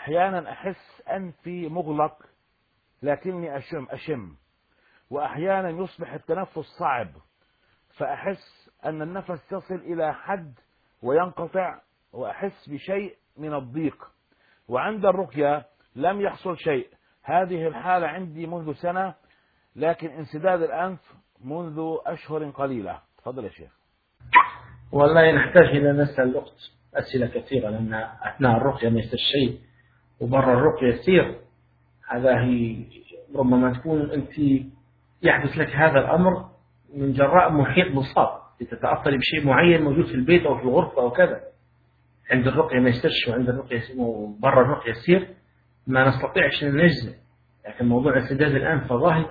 أحيانا أحس أنفي مغلق لكني أشم، وأحيانا يصبح التنفس صعب فأحس أن النفس يصل إلى حد وينقطع، وأحس بشيء من الضيق. وعند الرقية لم يحصل شيء. هذه الحالة عندي منذ سنة، لكن انسداد الأنف منذ أشهر قليلة. تفضل يا شيخ. والله نحتاج إلى نسأل الأخت أسئلة كثيرة، لأن أثناء الرقية ليس الشيء وبرا الرقية يسير. هذا هي ربما تكون أنت يحدث لك هذا الأمر من جراء محيط مصاب، لتتأثري بشيء معين موجود في البيت أو في الغرفة أو كذا. عند الرقية ما يسترش، وعند الرقية وبرا الرقية يسير، ما نستطيعش أن نجزم. لكن موضوع انسداد الأنف ظاهر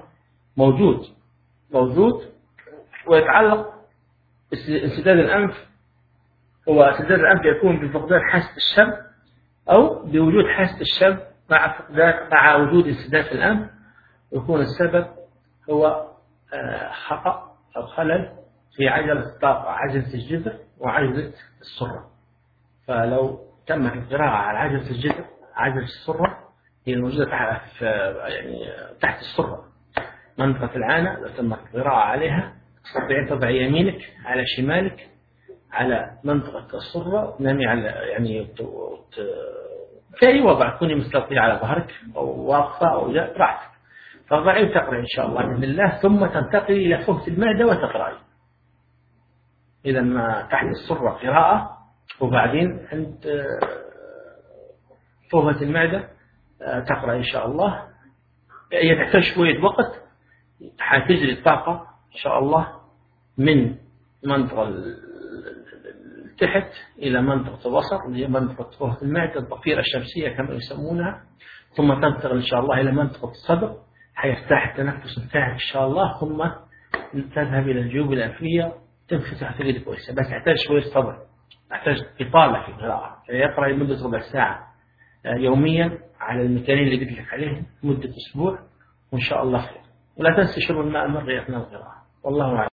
موجود ويتعلق انسداد الأنف. هو انسداد الأنف يكون بفقدان حاسة الشم أو بوجود حاسة الشم مع وجود انسداد في الأنف، ويكون السبب هو خطأ أو خلل في عجلة الطاقة، عجلة الجذر وعجلة السرة. فلو تمت القراءة على عجلة الجذر، عجلة السرة هي الموجودة تحت السرة، منطقة العانة، لو تمت القراءة عليها تستطيع أن تضع يمينك على شمالك على منطقة السرة، تنامي على في أي وضع تكوني مستلقية على ظهرك أو واقفة أو راحتك، تضعي وتقرأي إن شاء الله بإذن الله، ثم تنتقلي إلى فوهة المعدة وتقرأي. إذا ما تحت السرة قراءة، وبعدين عند فوهة المعدة تقرأ إن شاء الله. هي تحتاج شوية وقت، حتجري الطاقة إن شاء الله من منطقة تحت إلى منطقة الوسط اللي هي منطقة فوهة المعدة، الضفيرة الشمسية كما يسمونها، ثم تنتقل إن شاء الله إلى منطقة الصدر، حيرتاح التنفس بتاعك إن شاء الله، ثم تذهب إلى الجيوب الأنفية، تنفتح تجري كويسة. بس تحتاج شوية صبر، تحتاج إطالة في القراءة، يقرأ لمدة ربع ساعة يوميا على المكانين اللي قلت لك عليهم مدة أسبوع، وإن شاء الله خير. ولا تنسى شرب الماء المغلي أثناء القراءة. والله أعلم.